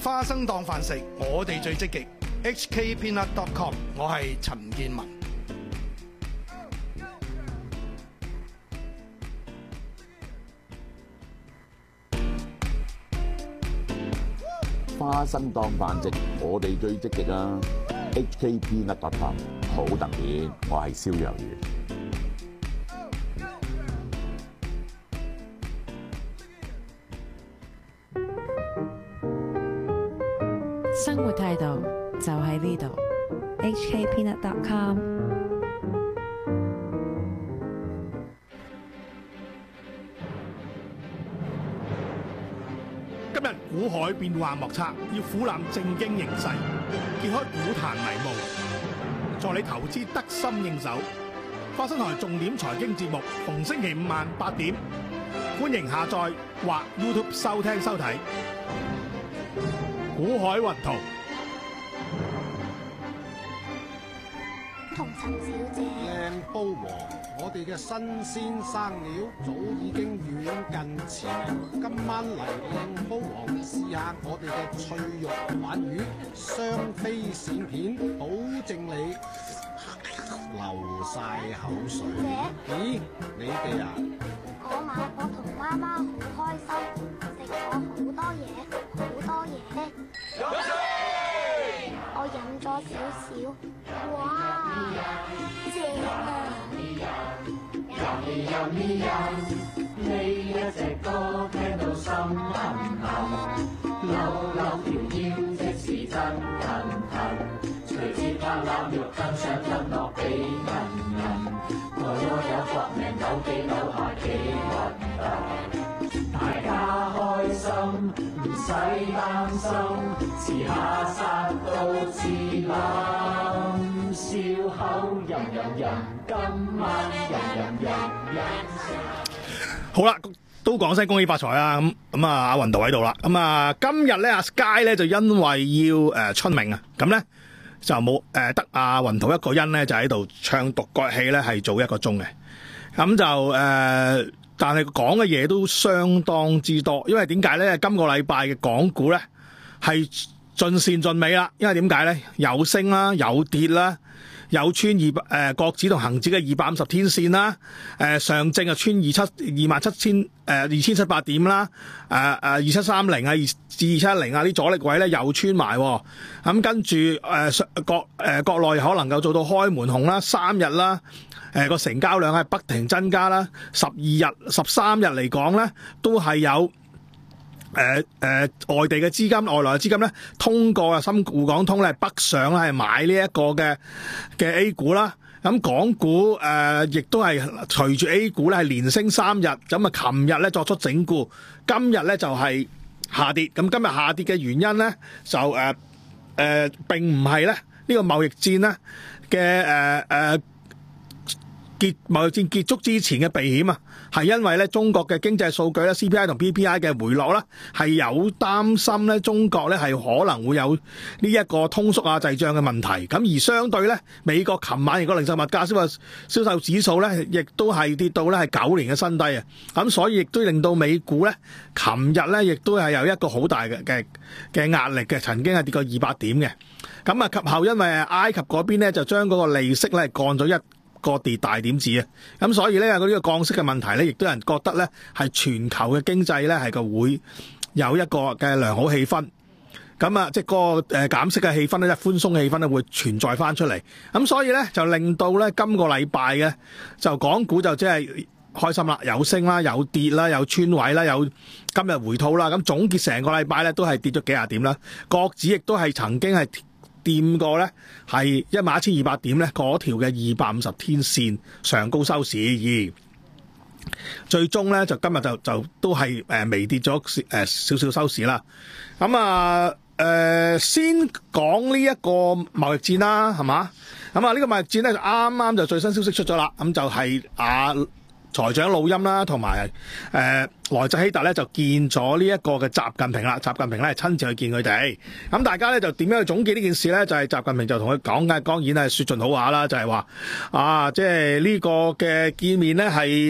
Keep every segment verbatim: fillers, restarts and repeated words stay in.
花生當飯食，我哋最積極。H K Peanut dot com， 我係陳建文。 花生當飯食，我哋最積極啊 ！H K Peanut dot com 好特別，我係蕭若元。 生活態度就喺呢度 H K Peanut dot com。 今日股海變幻莫測，要俯瞰政經形勢，揭開股壇迷霧，助你投資得心應手。花生台重點財經節目，逢星期五晚八點，歡迎下載或 YouTube 收聽收睇。股海雲圖。 同陳小姐， 靚煲王，我哋嘅新鮮生料早已經遠近馳名。今晚嚟靚煲王試下我哋嘅脆肉鯇魚雙飛鱔片，保證你流晒口水。咦，你哋啊？ 我買我同媽媽好開心，食咗好多嘢，好多嘢。有聲！我飲咗少少，哇，正啊！ 呢一隻歌聽到心痕痕，扭扭條腰即是真騰騰，隨節拍攬肉更想吞落幾銀銀，我有搏命扭幾扭下幾核突，大家開心唔使擔心，遲下殺到自冧，笑口吟吟吟，今晚吟吟吟吟。 好啦，都講聲恭喜發財啦！咁咁啊，阿雲道喺度啦。咁啊，今日咧阿 Sky 咧就因為要誒、呃、春茗啊，咁咧就冇誒得阿雲道一個人咧就喺度唱獨角戲咧，係做一個鐘嘅。咁就誒、呃，但係講嘅嘢都相當之多，因為點解咧？今個禮拜嘅港股咧係盡善盡美啦，因為點解咧？有升啦，有跌啦。有穿二百誒國指同恒指嘅二百五十天線啦，誒、呃、上證啊穿二七二萬七千誒二千七百點啦，誒誒二七三零啊二至二七零啊啲阻力位咧又穿埋，咁、嗯、跟住誒、呃、國誒、呃、國內可能夠做到開門紅啦，三日啦，誒、呃、個成交量係不停增加啦，十二日十三日嚟講咧都係有。誒、呃、誒、呃，外地嘅資金、外來嘅資金咧，通過啊深滬港通咧北上咧係買呢一個嘅嘅 A 股啦。咁港股誒亦、呃、都係隨住 A 股咧係連升三日，咁啊琴日咧作出整固，今日咧就係、是、下跌。咁今日下跌嘅原因咧就誒誒、呃呃、並唔係咧呢、這個貿易戰咧嘅誒誒結貿易戰結束之前嘅避險啊。係因為咧中國嘅經濟數據咧 C P I 同 P P I 嘅回落啦，係有擔心咧中國咧係可能會有呢一個通縮啊滯脹嘅問題。咁而相對咧美國琴晚如果零售物價銷售銷售指數咧，亦都係跌到咧係九年嘅新低啊。咁所以亦都令到美股咧，琴日咧亦都係有一個好大嘅嘅嘅壓力嘅，曾經係跌過二百點嘅。咁啊及後因為埃及嗰邊咧就將嗰個利息咧降咗一個跌大點子啊，咁所以咧佢呢個降息嘅問題咧，亦都有人覺得咧係全球嘅經濟咧係個會有一個嘅良好氣氛，咁啊即係個誒減息嘅氣氛咧，即係寬鬆氣氛咧會存在翻出嚟，咁所以咧就令到咧今個禮拜嘅就港股就即係開心啦，有升啦，有跌啦，有穿位啦，有今日回吐啦，咁總結成個禮拜咧都係跌咗幾廿點啦，國指亦都係曾經係掂過咧係一萬一千二百點咧嗰條嘅二百五十天線上高收市，而最終咧就今日就就都係誒微跌咗誒少少收市啦。咁啊誒先講呢一個貿易戰啦，係嘛？咁啊呢個貿易戰咧啱啱就最新消息出咗啦，咁就係啊財長魯欽啦，同埋誒萊澤希特咧就見咗呢一個嘅習近平啦。習近平咧係親自去見佢哋。咁大家咧就點樣去總結呢件事咧？就係、是、習近平就同佢講嘅，當然係説盡好話啦，就係、是、話啊，即係呢個嘅見面咧係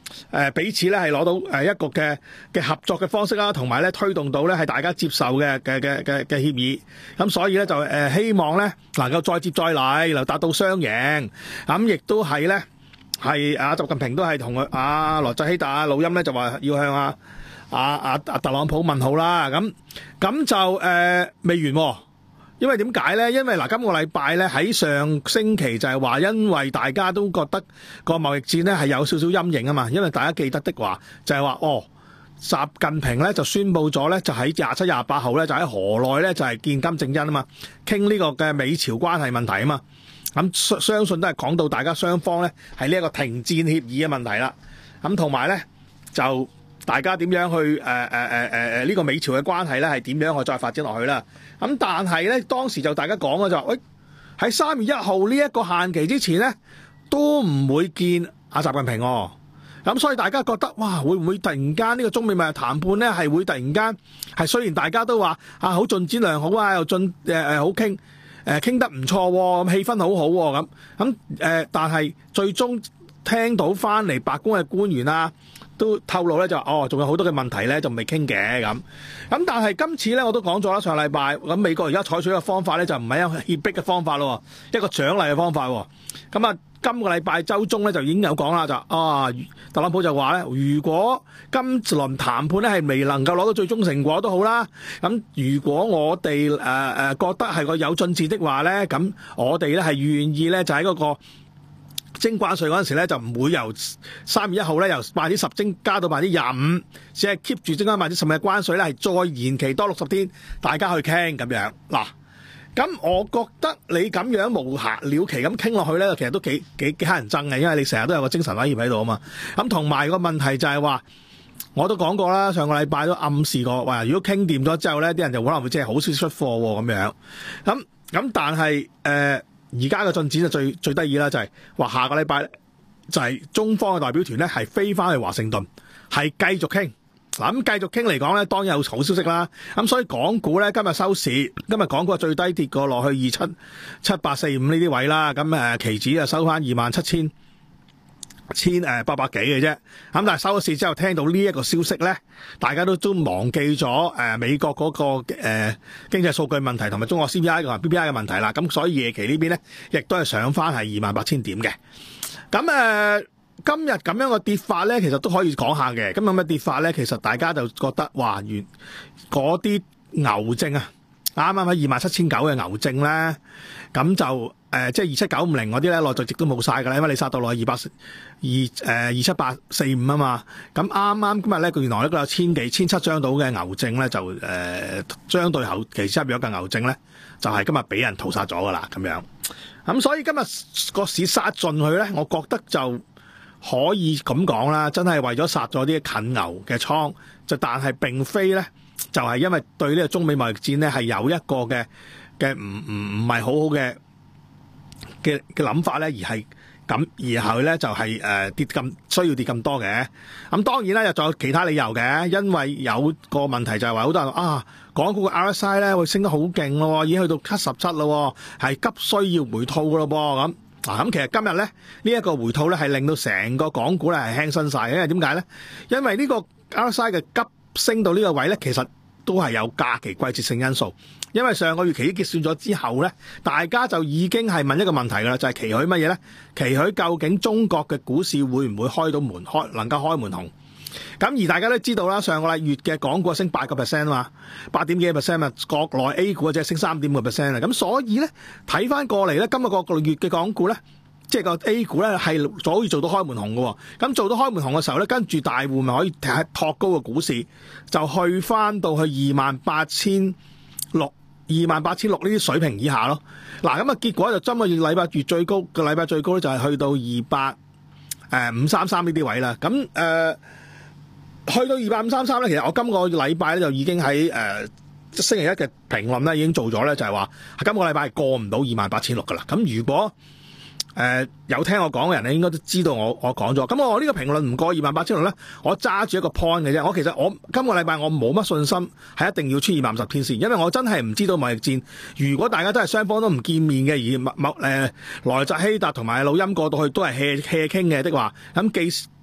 誒彼此咧係攞到誒一個嘅嘅合作嘅方式啦，同埋咧推動到咧係大家接受嘅嘅嘅嘅嘅協議。咁所以咧就誒希望咧能夠再接再厲，嚟達到雙贏。咁亦都係咧係阿習近平都係同佢阿羅澤希達老欽咧就話要向阿阿阿阿特朗普問好啦。咁咁就誒、呃、未完喎。因為點解咧？因為嗱，今個禮拜咧喺上星期就係話，因為大家都覺得個貿易戰咧係有少少陰影啊嘛。因為大家記得的話，就係話哦，習近平咧就宣布咗咧，就喺廿七、廿八號咧就喺河內咧就係見金正恩啊嘛，傾呢個嘅美朝關係問題啊嘛。咁相信都係講到大家雙方咧係呢一個停戰協議嘅問題啦。咁同埋咧就大家點樣去誒誒誒誒誒呢個美朝嘅關係咧係點樣去再發展落去啦？咁但係咧，當時就大家講嘅就話，喂喺三月一號呢一個限期之前咧，都唔會見阿習近平哦。咁所以大家覺得，哇，會唔會突然間呢個中美貿易談判咧係會突然間係雖然大家都話啊好進展良好啊，又進誒誒好傾誒傾得唔錯喎，咁氣氛好好喎，咁咁誒，但係最終聽到翻嚟白宮嘅官員啊，都透露咧就哦，仲有好多嘅問題咧就未傾嘅咁。咁但係今次咧我都講咗啦，上禮拜咁美國而家採取嘅方法咧就唔係一個脅迫嘅方法咯，一個獎勵嘅方法。咁啊，今個禮拜週中咧就已經有講啦，就啊特朗普就話咧，如果今輪談判咧係未能夠攞到最終成果都好啦，咁如果我哋誒誒覺得係個有進展的話咧，咁我哋咧係願意咧就喺嗰個徵關稅嗰陣時咧，就唔會由三月一號咧由百分之十徵加到百分之廿五，只係 keep 住徵翻百分之十嘅關稅咧，係再延期多六十天，大家去傾咁樣。嗱，咁我覺得你咁樣無限了期咁傾落去咧，其實都幾幾幾乞人憎嘅，因為你成日都有個精神威脅喺度啊嘛。咁同埋個問題就係話，我都講過啦，上個禮拜都暗示過，話如果傾掂咗之後咧，啲人就可能會即係好少出貨喎咁樣。咁咁但係誒。呃而家嘅進展就最最得意啦，就係話下個禮拜就係中方嘅代表團咧係飛翻去華盛頓，係繼續傾。嗱咁繼續傾嚟講咧，當然有好消息啦。咁所以港股咧今日收市，今日港股最低跌過落去二七七八四五呢啲位啦。咁誒期指就收翻二萬七千千誒八百幾嘅啫。咁但係收咗市之後，聽到呢一個消息咧，大家都都忘記咗誒美國嗰個誒經濟數據問題同埋中國 C P I 同埋 P P I 嘅問題啦。咁所以夜期呢邊咧，亦都係上翻係二萬八千點嘅。咁誒今日咁樣嘅跌法咧，其實都可以講下嘅。咁咁嘅跌法咧，其實大家就覺得哇，原嗰啲牛證啊，啱啱喺二萬七千九嘅牛證咧，咁就誒、呃、即係二七九五零嗰啲咧，內在值都冇晒㗎啦，因為你殺到落去二百二誒二七八四五啊嘛。咁啱啱今日咧，佢原來咧都有千幾千七張到嘅牛證咧，就誒、呃、相對後期執咗嘅牛證咧，就係、是、今日俾人屠殺咗㗎啦咁樣。咁所以今日個市殺進去咧，我覺得就可以咁講啦，真係為咗殺咗啲近牛嘅倉，就但係並非咧，就係、是、因為對呢個中美貿易戰咧係有一個嘅嘅唔唔唔係好好嘅嘅嘅諗法咧，而係咁而後咧就係、是、誒、呃、跌咁需要跌咁多嘅。咁當然啦，又仲有其他理由嘅，因為有個問題就係話好多人啊，港股嘅 R S I 咧會升得好勁咯，已經去到七十七咯，係急需要回吐噶咯噃咁。嗱咁其實今日咧呢一、這個回吐咧係令到成個港股咧係輕身晒，因為點解咧？因為呢個 R S I 嘅急升到呢個位咧，其實都係有假期季節性因素。因為上個月期結算咗之後咧，大家就已經係問一個問題㗎啦，就係、是、期許乜嘢咧？期許究竟中國嘅股市會唔會開到門開，能夠開門紅？咁而大家都知道啦，上個禮月嘅港股升八個 percent 嘛，八點幾個 percent 啊，國內 A 股只係升三點五個 percent 啊，咁所以咧睇翻過嚟咧，今日個月嘅港股咧，即係個 A 股咧係早可以做到開門紅嘅，咁做到開門紅嘅時候咧，跟住大戶咪可以托高個股市，就去翻到去二萬八千六、二萬八千六呢啲水平以下咯。嗱咁啊，結果就今個月禮拜月最高個禮拜最高咧就係去到二百誒五三三呢啲位啦。咁誒。呃去到二百五三三咧，其實我今個禮拜咧就已經喺誒、呃、星期一嘅評論咧已經做咗咧，就係話今個禮拜係過唔到二萬八千六噶啦。咁如果誒、呃、有聽我講嘅人咧，應該都知道我我講咗。咁我呢個評論唔過二萬八千六咧，我揸住一個 point 嘅啫。我其實我今個禮拜我冇乜信心係一定要出二萬五十天線，因為我真係唔知道貿易戰。如果大家都係雙方都唔見面嘅，而麥麥誒萊澤希達同埋老欽過到去都係 hea hea 傾嘅的話，咁既既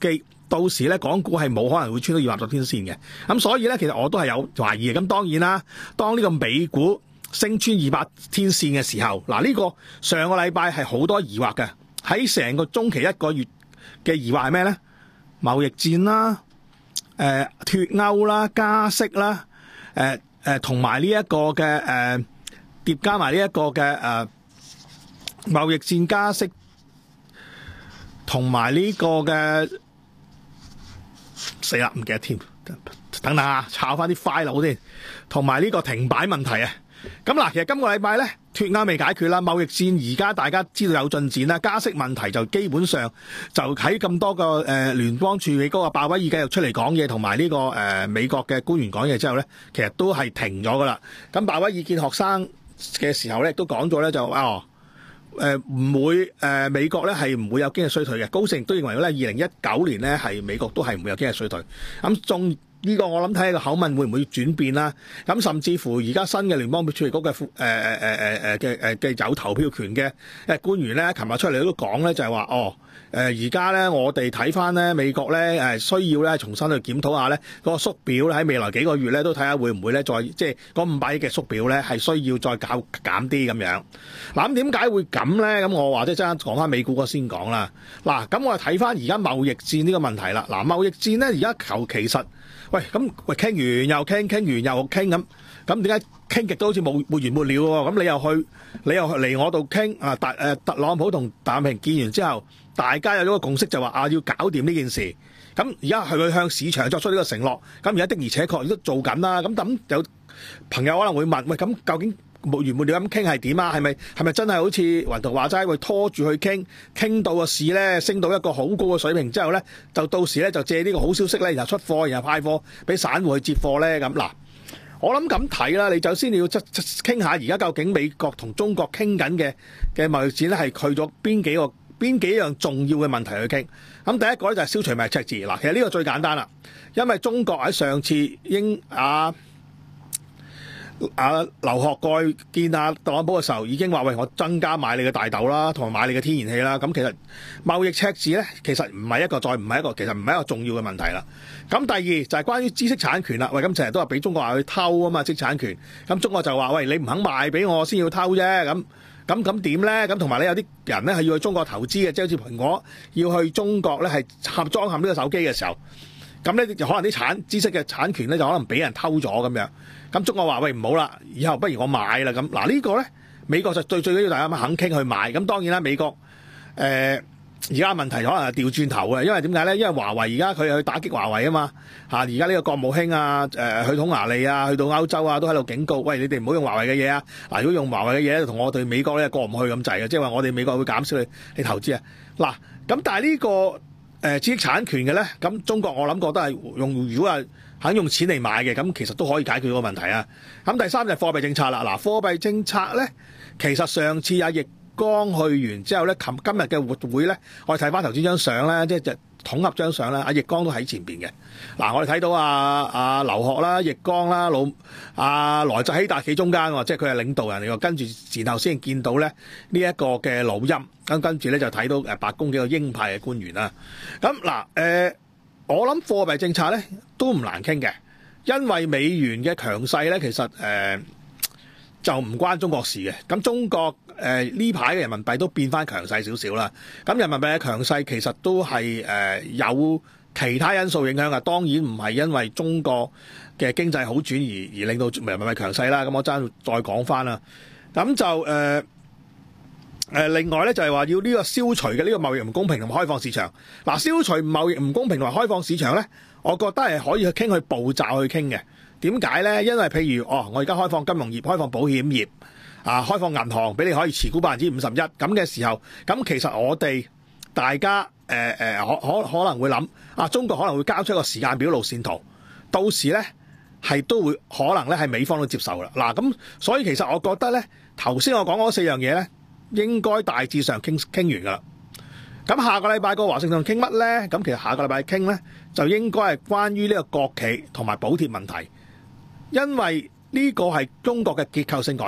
到時咧港股係冇可能會穿到二百天線嘅。咁所以咧，其實我都係有懷疑嘅。咁當然啦，當呢個美股升穿二百天線嘅時候，嗱、這、呢個上個禮拜係好多疑惑嘅，喺成個中期一個月嘅疑惑係咩咧？貿易戰啦、誒脫歐啦、加息啦、誒誒同埋呢一個嘅誒、呃、疊加埋呢一個嘅誒、呃、貿易戰加息，同埋呢個嘅死啦唔記得添，等等啊，抄翻啲 file 先，同埋呢個停擺問題啊。咁嗱，其實今個禮拜咧脫歐未解決啦，貿易戰而家大家知道有進展啦，加息問題就基本上就喺咁多個誒聯邦儲備局嘅鮑威爾繼續出嚟講嘢，同埋呢個誒、呃、美國嘅官員講嘢之後咧，其實都係停咗噶啦。咁鮑威爾見學生嘅時候咧，都講咗咧就哦誒唔會誒、呃、美國咧係唔會有經濟衰退嘅，高盛都認為咧二零一九年咧係美國都係唔會有經濟衰退。咁仲呢個我諗睇下個口吻會唔會轉變啦？咁甚至乎而家新嘅聯邦儲備局嘅誒誒誒誒誒嘅誒嘅有投票權嘅誒官員咧，琴日出嚟都講咧，就係話哦誒而家咧我哋睇翻咧美國咧誒需要咧重新去檢討下咧嗰個縮表咧喺未來幾個月咧都睇下會唔會咧再即係嗰五百億嘅縮表咧係需要再搞減啲咁樣。嗱咁點解會咁咧？咁我話即係陣間講翻美股嗰先講啦。嗱咁我哋睇翻而家貿易戰呢個問題啦。嗱貿易戰咧而家求其實。喂，咁喂傾完又傾，傾完又傾咁，咁點解傾極都好似冇沒完沒了喎？咁你又去，你又嚟我度傾啊？特誒特朗普同習近平見完之後，大家有咗個共識就話啊，要搞掂呢件事。咁而家係佢向市場作出呢個承諾，咁而家的而且確亦都做緊啦。咁咁有朋友可能會問，喂，咁究竟沒完沒了咁傾係點啊？係咪係咪真係好似雲圖話齋會拖住去傾，傾到個市咧升到一個好高嘅水平之後咧，就到時咧就借呢個好消息咧，然後出貨，然後派貨俾散戶去接貨咧咁嗱。我諗咁睇啦，你首先你要傾下而家究竟美國同中國傾緊嘅嘅貿易戰咧係去咗邊幾個邊幾樣重要嘅問題去傾。咁第一個咧就係消除貿易赤字嗱，其實呢個最簡單啦，因為中國喺上次英啊。啊！劉鶴過去見阿特朗普嘅時候，已經話：喂，我增加買你嘅大豆啦，同埋買你嘅天然氣啦。咁其實貿易赤字咧，其實唔係一個再唔係一個，其實唔係一個重要嘅問題啦。咁第二就係關於知識產權啦。喂，咁成日都話俾中國話去偷啊嘛，知識產權。咁中國就話：喂，你唔肯賣俾我先要偷啫。咁咁咁點咧？咁同埋咧，有啲人咧係要去中國投資嘅，即係好似蘋果要去中國咧係合裝嵌呢個手機嘅時候。咁咧就可能啲產知識嘅產權咧就可能俾人偷咗咁樣，咁中國話喂唔好啦，以後不如我買啦咁。嗱呢個咧美國就最最緊要大家肯傾去買，咁當然啦美國誒而家問題可能係調轉頭嘅，因為點解咧？因為華為而家佢去打擊華為啊嘛嚇，而家呢個國務卿啊誒去匈牙利啊，去到歐洲啊都喺度警告，喂你哋唔好用華為嘅嘢啊！嗱如果用華為嘅嘢同我哋美國咧過唔去咁滯嘅，即係話我哋美國會減少你你投資啊！嗱咁但係呢個。誒知識產權嘅咧，咁中國我諗過都係用，如果係肯用錢嚟買嘅，咁其實都可以解決個問題啊。咁第三就係貨幣政策啦。嗱，貨幣政策咧，其實上次阿易綱去完之後咧，琴今日嘅活會咧，我哋睇翻頭先張相咧，即係就統合張相啦。阿易綱都喺前邊嘅。嗱，我哋睇到阿阿劉鶴啦、易綱啦、老阿萊澤希達企中間喎，即係佢係領導人嚟喎。跟住前後先見到咧呢一個嘅錄音。咁跟住咧就睇到誒白宮幾個鷹派嘅官員啦。咁嗱誒，我諗貨幣政策咧都唔難傾嘅，因為美元嘅強勢咧其實誒、呃、就唔關中國事嘅。咁中國誒呢排嘅人民幣都變翻強勢少少啦。咁人民幣嘅強勢其實都係誒、呃、有其他因素影響嘅，當然唔係因為中國嘅經濟好轉而而令到人民幣強勢啦。咁我爭再講翻啦。咁就誒。呃誒另外咧就係話要呢個消除嘅呢個貿易唔公平同埋開放市場。嗱，消除貿易唔公平同埋開放市場咧，我覺得係可以去傾去步驟去傾嘅。點解咧？因為譬如哦，我而家開放金融業、開放保險業啊、開放銀行，俾你可以持股百分之五十一咁嘅時候，咁其實我哋大家誒誒可可可能會諗啊，中國可能會交出一個時間表路線圖，到時咧係都會可能咧係美方都接受啦。嗱、啊、咁，所以其實我覺得咧，頭先我講嗰四樣嘢咧。應該大致上傾傾完噶啦，咁下個禮拜個華盛頓傾乜咧？咁其實下個禮拜傾咧就應該係關於呢個國企同埋補貼問題，因為呢個係中國嘅結構性改革。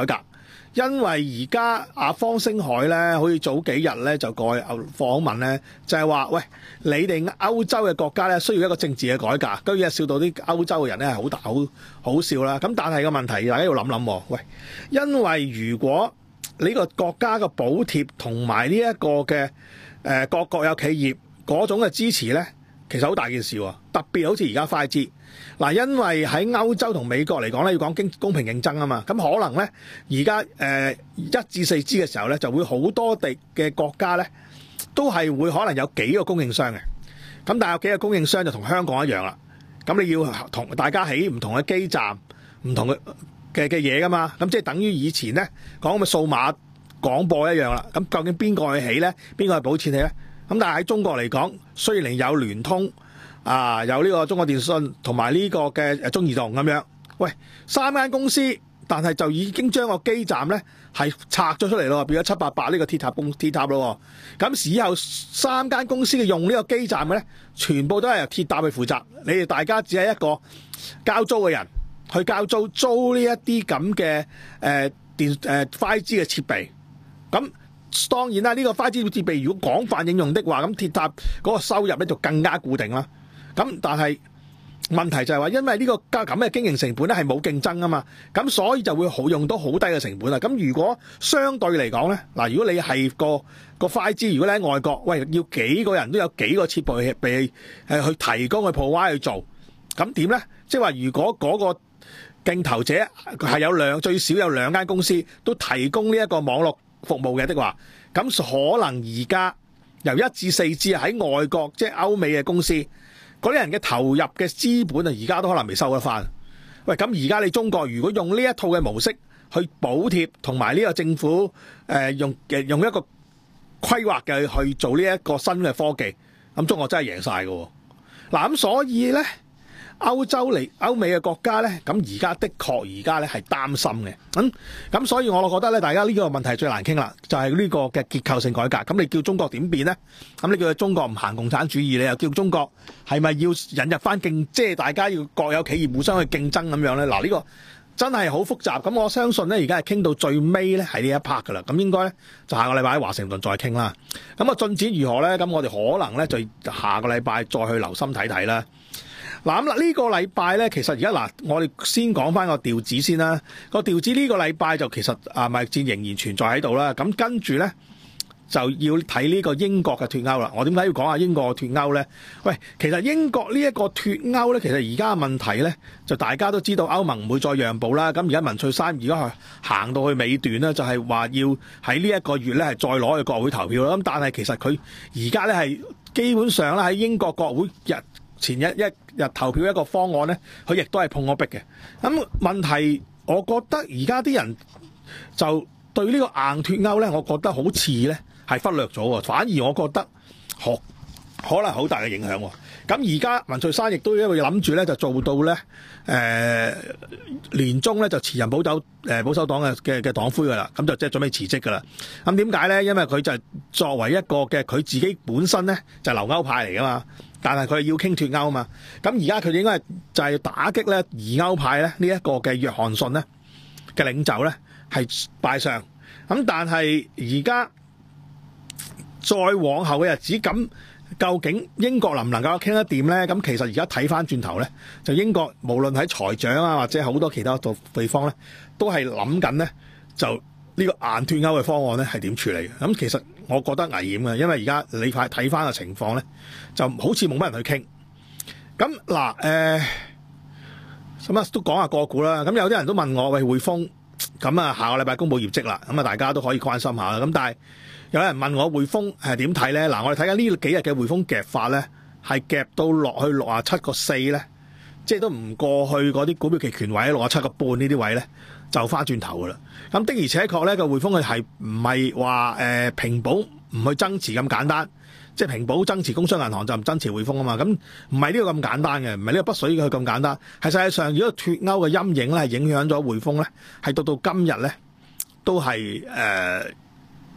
因為而家阿方星海咧，好似早幾日咧就過去訪問咧，就係話：喂，你哋歐洲嘅國家咧需要一個政治嘅改革，居然笑到啲歐洲嘅人咧係好大好好笑啦。咁但係個問題，大家要諗諗喎，喂，因為如果呢個國家嘅補貼同埋呢一個嘅誒、呃、各國有企業嗰種嘅支持咧，其實好大件事喎。特別好似而家 五 G 嗱，因為喺歐洲同美國嚟講咧，要講經公平競爭啊嘛。咁可能咧，而家誒一至四 G 嘅時候咧，就會好多地嘅國家咧，都係會可能有幾個供應商嘅。咁但係有幾個供應商就同香港一樣啦。咁你要同大家起唔同嘅基站、唔同嘅嘅嘅嘢噶嘛。咁即係等於以前咧講嘅數碼廣播一樣啦。咁究竟邊個去起咧？邊個去補錢起咧？咁但係喺中國嚟講，雖然有聯通。啊！有呢個中國電信同埋呢個嘅中移動咁樣，喂，三間公司，但係就已經將個基站咧係拆咗出嚟咯，變咗七八八呢個鐵塔公鐵塔咯。咁以後三間公司嘅用呢個基站嘅咧，全部都係由鐵塔去負責。你哋大家只係一個交租嘅人，去交租租呢一啲咁嘅誒電誒 五 G 嘅設備。咁當然啦，呢、這個 五 G 設備如果廣泛應用的話，咁鐵塔嗰個收入咧就更加固定啦。咁但係問題就係話，因為呢個咁嘅經營成本咧係冇競爭啊嘛，咁所以就會好用到好低嘅成本啦。咁如果相對嚟講咧，嗱，如果你係個個 五 G， 如果你喺外國，喂，要幾個人都有幾個設備被誒去提供去 provide 去做，咁點咧？即係話如果嗰個競投者係有兩最少有兩間公司都提供呢一個網絡服務嘅的話，咁可能而家由一至四 G 喺外國即係歐美嘅公司。嗰啲人嘅投入嘅資本啊，而家都可能未收得翻。喂，咁而家你中國如果用呢一套嘅模式去補貼，同埋呢個政府誒、呃、用誒用一個規劃嘅去做呢一個新嘅科技，咁中國真係贏晒㗎。嗱，咁所以咧，歐洲嚟歐美嘅國家咧，咁而家的確而家咧係擔心嘅。咁咁所以我覺得咧，大家呢個問題最難傾啦，就係呢個嘅結構性改革。咁你叫中國點變咧？咁你叫佢中國唔行共產主義，你又叫中國係咪要引入翻競，即係大家要各有企業互相去競爭咁樣咧？嗱，呢個真係好複雜。咁我相信咧，而家係傾到最尾咧係呢一 part 噶啦。咁應該咧就下個禮拜喺華盛頓再傾啦。咁啊進展如何咧？咁我哋可能咧就下個禮拜再去留心睇睇啦。嗱，咁啦，呢個禮拜咧，其實而家嗱，我哋先講翻個調子先啦。個調子呢個禮拜就其實啊，貿易戰仍然存在喺度啦。咁跟住咧就要睇呢個英國嘅脱歐啦。我點解要講下英國嘅脱歐咧？喂，其實英國呢一個脱歐咧，其實而家嘅問題咧，就大家都知道歐盟唔會再讓步啦。咁而家文翠珊而家係行到去尾段咧，就係話要喺呢一個月咧係再攞去國會投票啦。咁但係其實佢而家咧係基本上咧喺英國國會日前一一日投票一個方案咧，佢亦都係碰我壁嘅。咁問題，我覺得而家啲人就對呢個硬脱歐咧，我覺得好似咧係忽略咗喎。反而我覺得可可能好大嘅影響喎。咁而家文翠珊亦都因為諗住咧就做到咧誒、呃、年中咧就辭任保守誒保守黨嘅嘅嘅黨魁㗎啦。咁就即係準備辭職㗎啦。咁點解咧？因為佢就係作為一個嘅佢自己本身咧就係留歐派嚟㗎嘛。但係佢係要傾脱歐嘛，咁而家佢應該係就係打擊咧疑歐派咧呢一個嘅約翰遜咧嘅領袖咧係敗相，咁但係而家再往後嘅日子，咁究竟英國能唔能夠傾得掂咧？咁其實而家睇翻轉頭咧，就英國無論喺財長啊或者好多其他度地方咧，都係諗緊咧就呢個硬脱歐嘅方案咧係點處理嘅？咁其實我覺得危險嘅，因為而家你睇睇翻個情況咧，就好似冇乜人去傾。咁嗱誒，咁啊都講下個股啦。咁有啲人都問我喂，匯豐咁啊下個禮拜公佈業績啦，咁啊大家都可以關心下啦。咁但係有人問我匯豐係點睇咧？嗱，我哋睇緊呢幾日嘅匯豐夾法咧，係夾到落去六啊七個四咧，即係都唔過去嗰啲股票期權位六啊七個半呢啲位咧，就翻轉頭噶啦。咁的而且確咧，個匯豐佢係唔係話誒平保唔去增持咁簡單，即係平保增持工商銀行就唔增持匯豐啊嘛。咁唔係呢個咁簡單嘅，唔係呢個北水佢咁簡單。係實際上，如果脱歐嘅陰影咧係影響咗匯豐咧，係到到今日咧都係誒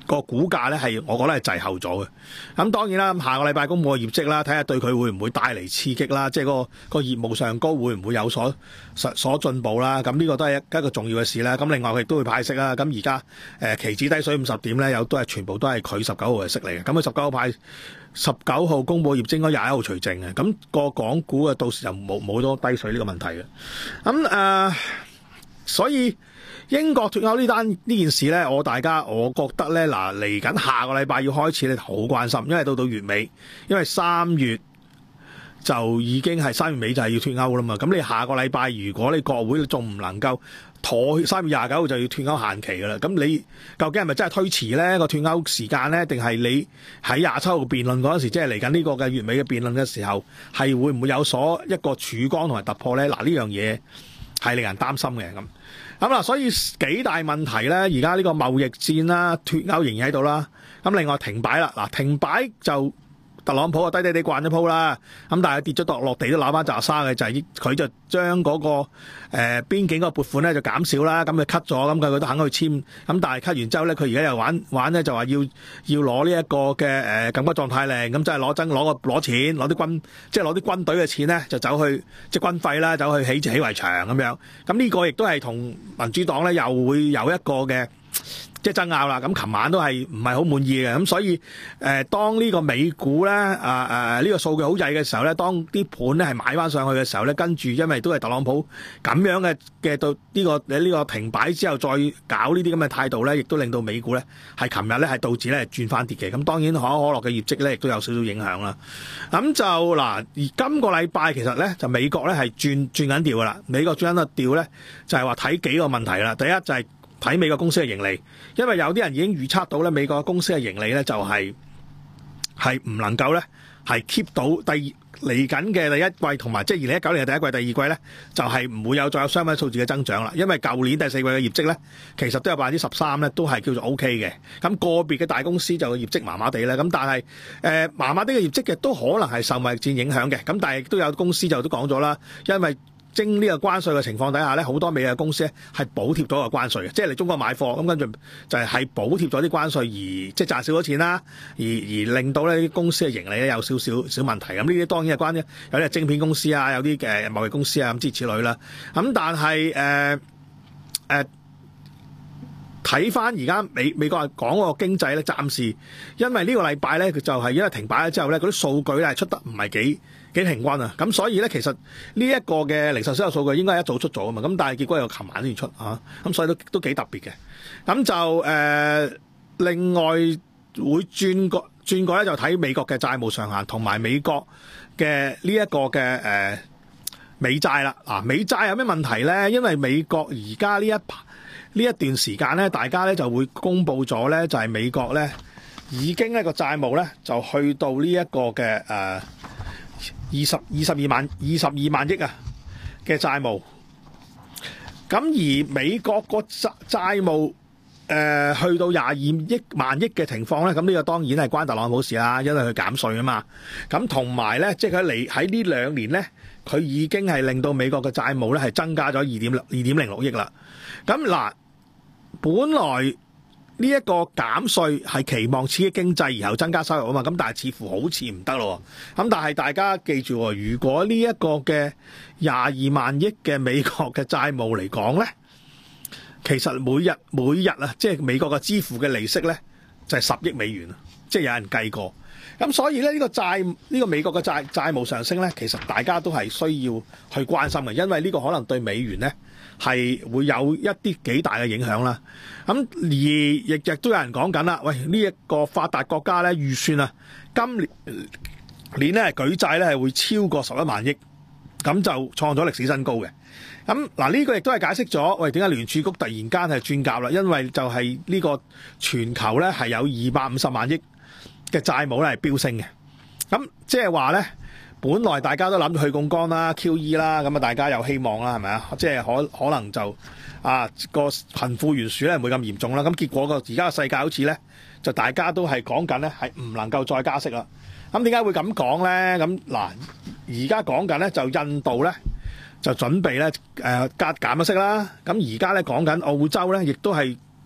個股價咧係我覺得係滯後咗嘅。咁當然啦，咁下個禮拜公佈嘅業績啦，睇下對佢會唔會帶嚟刺激啦，即係個個業務上高會唔會有所所進步啦？咁呢個都係一一個重要嘅事啦。咁另外佢亦都會派息啦。咁而家誒期指低水五十點咧，有都係全部都係佢十九號嘅息嚟嘅。咁佢十九號派十九號公佈業績，應該廿一號除淨嘅。咁個港股啊，到時就冇冇咗低水呢個問題嘅。咁誒、呃，所以。英國脫歐呢單呢件事咧，我大家我覺得咧，嗱嚟緊下個禮拜要開始咧，好關心，因為到到月尾，因為三月就已經係三月尾就係要脫歐啦嘛。咁你下個禮拜如果你國會仲唔能夠妥三月廿九號就要脫歐限期噶啦，咁你究竟係咪真係推遲咧個脫歐時間咧？定係你喺廿七號辯論嗰陣時，即係嚟緊呢個嘅月尾嘅辯論嘅時候，係會唔會有所一個曙光同埋突破咧？嗱，呢樣嘢係令人擔心嘅咁。咁啦，所以幾大問題咧？而家呢個貿易戰啦、脫歐仍然喺度啦。咁另外停擺啦，嗱停擺就特朗普啊低低地慣咗鋪啦。咁但係跌咗落落地都攬翻扎沙嘅，就係、是、佢就將嗰、那個誒、呃、邊境嗰個撥款咧就減少啦。咁佢 cut 咗，咁佢佢都肯去簽。咁但係 cut 完之後咧，佢而家又玩玩咧，就話要要攞呢一個嘅誒緊急狀態令，咁即係攞真攞個攞錢，攞啲軍即係攞啲軍隊嘅錢咧，就走去即係軍費啦，走去起起圍牆咁樣。咁呢個亦都係同民主黨咧又會有一個嘅。即係爭拗啦，咁琴晚都係唔係好滿意嘅，咁所以誒、呃，當呢個美股咧，啊啊呢個數據好曳嘅時候咧，當啲盤咧係買翻上去嘅時候咧，跟住因為都係特朗普咁樣嘅嘅到呢個呢、呢個停擺之後再搞呢啲咁嘅態度咧，亦都令到美股咧係琴日咧係導致咧轉翻跌嘅，咁當然可口可樂嘅業績咧亦都有少少影響啦。咁就嗱，而今個禮拜其實咧就美國咧係轉轉緊調噶啦，美國轉緊個調咧就係話睇幾個問題啦，第一就係、是。睇美國公司嘅盈利，因為有啲人已經預測到咧，美國公司嘅盈利咧就係係唔能夠咧係 keep 到第嚟緊嘅第一季同埋即係二零一九年嘅第一季、第二季咧，就係、是、唔會有再有雙位數字嘅增長啦。因為舊年第四季嘅業績咧，其實都有百分之十三咧，都係叫做 O K 嘅。咁、那個別嘅大公司就業績麻麻地咧，咁但係誒麻麻地嘅業績嘅都可能係受貿易戰影響嘅。咁但係亦都有公司就都講咗啦，因為徵呢個關稅嘅情況底下咧，好多美國公司咧係補貼咗個關稅嘅，即係嚟中國買貨，咁跟住就係係補貼咗啲關稅而即係賺少咗錢啦，而而令到呢啲公司嘅盈利咧有少少少問題。咁呢啲當然係關於有啲係晶片公司啊，有啲嘅貿易公司啊咁諸如此類啦。咁但係誒誒睇翻而家美美國講嗰個經濟咧，暫時因為呢個禮拜咧，佢就係因為停擺咗之後咧，嗰啲數據咧係出得唔係幾幾平均啊，咁所以咧其實呢一個嘅零售銷售數據應該一早出咗啊嘛，咁但係結果又琴晚先出啊，咁所以都都幾特別嘅。咁就誒、呃、另外會轉過轉過咧，就睇美國嘅債務上限同埋美國嘅呢一個嘅誒、呃、美債啦。嗱、啊，美債有咩問題咧？因為美國而家呢一呢一段時間咧，大家咧就會公布咗咧，就係、是、美國咧已經呢個債務咧就去到呢一個嘅誒。呃二十二十二萬二十二萬億啊嘅債務，咁而美國個債債務誒、呃、去到廿二億萬億嘅情況咧，咁呢個當然係關特朗普事啦，因為佢減稅啊嘛。咁同埋咧，即係佢嚟喺呢兩年咧，佢已經係令到美國嘅債務咧係增加咗二點六二點零六億啦。咁嗱，本來呢一個減稅係期望刺激經濟，然後增加收入啊嘛，咁但係似乎好似唔得咯。咁但係大家記住，如果呢一個嘅廿二萬億嘅美國嘅債務嚟講咧，其實每日每日啊，即係美國嘅支付嘅利息咧，就係十億美元啊，即係有人計過。咁所以咧，呢個債呢個美國嘅債債務上升咧，其實大家都係需要去關心嘅，因為呢個可能對美元咧係會有一啲幾大嘅影響啦。咁而亦亦都有人講緊啦，喂，呢一個發達國家咧預算啊，今年年咧舉債咧係會超過十一萬億，咁就創咗歷史新高嘅。咁嗱，呢個亦都係解釋咗，喂，點解聯儲局突然間係轉鴿啦？因為就係呢個全球咧係有二百五十萬億嘅債務咧係飆升嘅。咁即係話咧，本來大家都諗住去槓桿啦、Q E 啦，咁啊大家有希望啦，係咪啊？即係可可能就啊個貧富懸殊咧唔會咁嚴重啦。咁結果個而家個世界好似咧，就大家都係講緊咧係唔能夠再加息啦。咁點解會咁講咧？咁嗱，而家講緊咧就印度咧就準備咧誒加減息啦。咁而家咧講緊澳洲咧，亦都係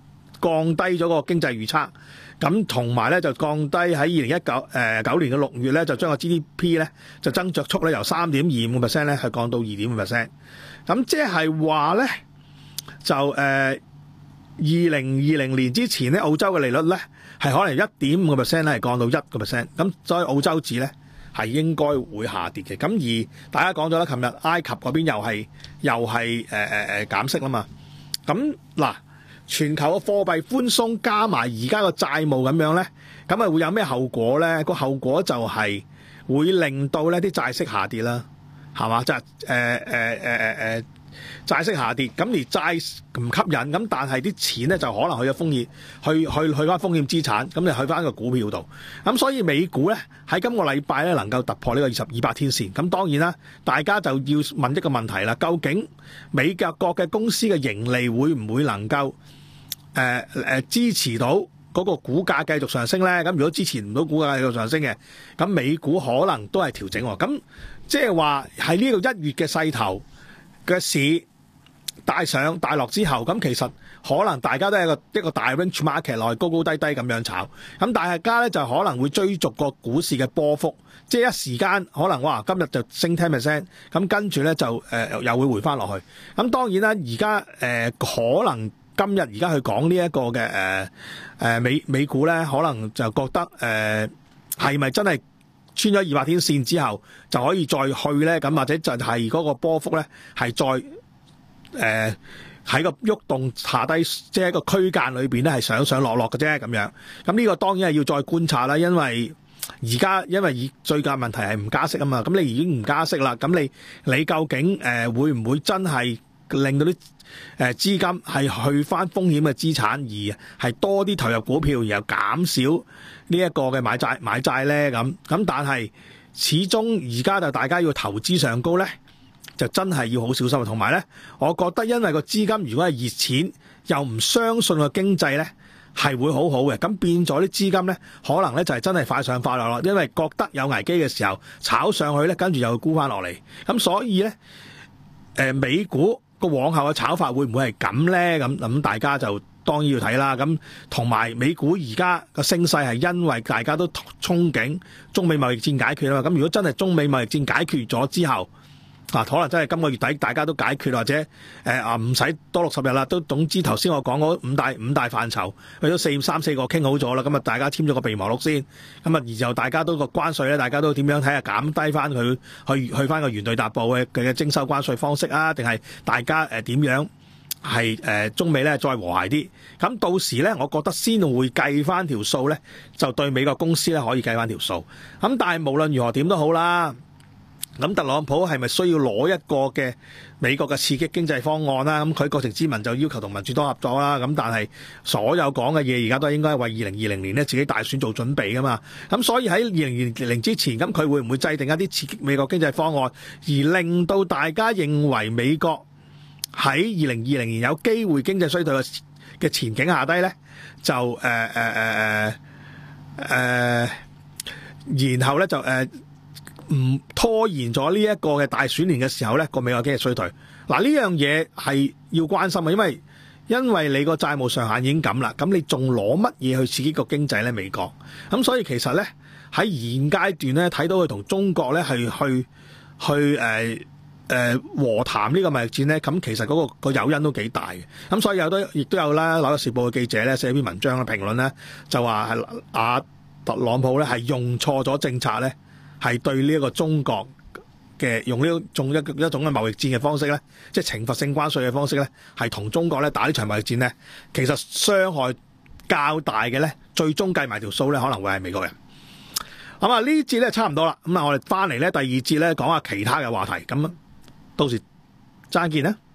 降低咗個經濟預測，咁同埋咧就降低喺二零一九誒九年嘅六月咧就將個 G D P 咧就增長速咧由三點二五個 percent 咧係降到二點五 percent， 咁即係話咧就誒二零二零年之前咧澳洲嘅利率咧係可能一點五個 percent 咧係降到一個 percent， 咁所以澳洲紙咧係應該會下跌嘅。咁而大家講咗啦，琴日埃及嗰邊又係又係誒誒誒減息啦嘛。咁嗱，全球嘅貨幣寬鬆加埋而家個債務咁樣咧，咁啊會有咩後果咧？個後果就係會令到咧啲債息下跌啦，係嘛？就係誒誒誒誒誒債息下跌，咁而債唔吸引，咁但係啲錢咧就可能去咗風險，去去去翻風險資產，咁就去翻個股票度。咁所以美股咧喺今個禮拜咧能夠突破呢個二十二百天線。咁當然啦，大家就要問一個問題啦，究竟美國嘅公司嘅盈利會唔會能夠誒誒支持到嗰個股價繼續上升咧？咁如果支持唔到股價繼續上升嘅，咁美股可能都係調整喎。咁即係話喺呢個一月嘅勢頭嘅市大上大落之後，咁其實可能大家都係一個一個大 range market 內高高低低咁樣炒，咁大家咧就可能會追逐個股市嘅波幅，即係一時間可能哇今日就升 ten percent， 咁跟住咧就誒、呃、又會回翻落去。咁當然啦，而家誒可能今日而家去講呢一個嘅誒誒美美股咧，可能就覺得誒係咪真係穿咗二百天線之後就可以再去咧？咁或者就係嗰個波幅咧係再誒喺、呃、個喐動下低，即係一個區間裏邊咧係上上落落嘅啫咁樣。咁呢個當然係要再觀察啦，因為而家因為最近問題係唔加息啊嘛。咁你已經唔加息啦，咁你你究竟誒、呃、會唔會真係令到啲誒資金係去翻風險嘅資產，而係多啲投入股票，然後減少呢一個嘅買債買債咧？咁咁但係始終而家就大家要投資上高咧，就真係要好小心。同埋咧，我覺得因為個資金如果係熱錢，又唔相信個經濟咧係會好好嘅，咁變咗啲資金咧可能咧就係真係快上快落咯，因為覺得有危機嘅時候炒上去咧，跟住又會沽翻落嚟。咁所以咧，誒、呃、美股個往後嘅炒法會唔會係咁咧？咁咁大家就當然要睇啦。咁同埋美股而家個升勢係因為大家都憧憬中美貿易戰解決啊嘛。咁如果真係中美貿易戰解決咗之後，啊，可能真係今個月底大家都解決，或者誒啊唔使多六十日啦。都總之頭先我講嗰五大五大範疇，去咗四三四個傾好咗啦。咁啊，大家簽咗個備忘錄先。咁啊，然後大家都個關稅咧，大家都點樣睇下減低翻佢，去去翻個原對踏步嘅嘅徵收關稅方式啊？定係大家誒點樣係誒中美咧再和諧啲？咁到時咧，我覺得先會計翻條數咧，就對美國公司咧可以計翻條數。咁但係無論如何點都好啦。咁特朗普係咪需要攞一個嘅美國嘅刺激經濟方案啦？咁佢國情咨文就要求同民主黨合作啦。咁但係所有講嘅嘢而家都應該為二零二零年咧自己大選做準備噶嘛。咁所以喺二零二零之前，咁佢會唔會制定一啲刺激美國經濟方案，而令到大家認為美國喺二零二零年有機會經濟衰退嘅嘅前景下低咧，就誒誒誒誒誒，然後咧就誒。呃唔拖延咗呢一個嘅大選年嘅時候咧，個美國經濟衰退。嗱，呢樣嘢係要關心嘅，因為因為你個債務上限已經咁啦，咁你仲攞乜嘢去刺激個經濟咧？美國咁，所以其實咧喺現階段咧睇到佢同中國咧係去去誒誒、呃、和談呢個貿易戰咧，咁其實嗰、嗰個、嗰個誘因都幾大嘅。咁所以有都亦都有啦，紐約時報嘅記者咧寫篇文章啦，評論咧就話係阿特朗普咧係用錯咗政策咧。係對呢一個中國嘅用呢種一一種嘅貿易戰嘅方式咧，即係懲罰性關稅嘅方式咧，係同中國咧打呢場貿易戰咧，其實傷害較大嘅咧，最終計埋條數咧，可能會係美國人。咁啊，呢節咧差唔多啦，咁啊，我哋翻嚟咧第二節咧講下其他嘅話題，咁到時爭見啦。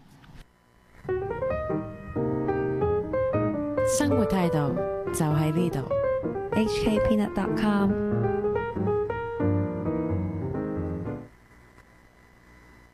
生活態度就喺呢度。 H K Peanut dot com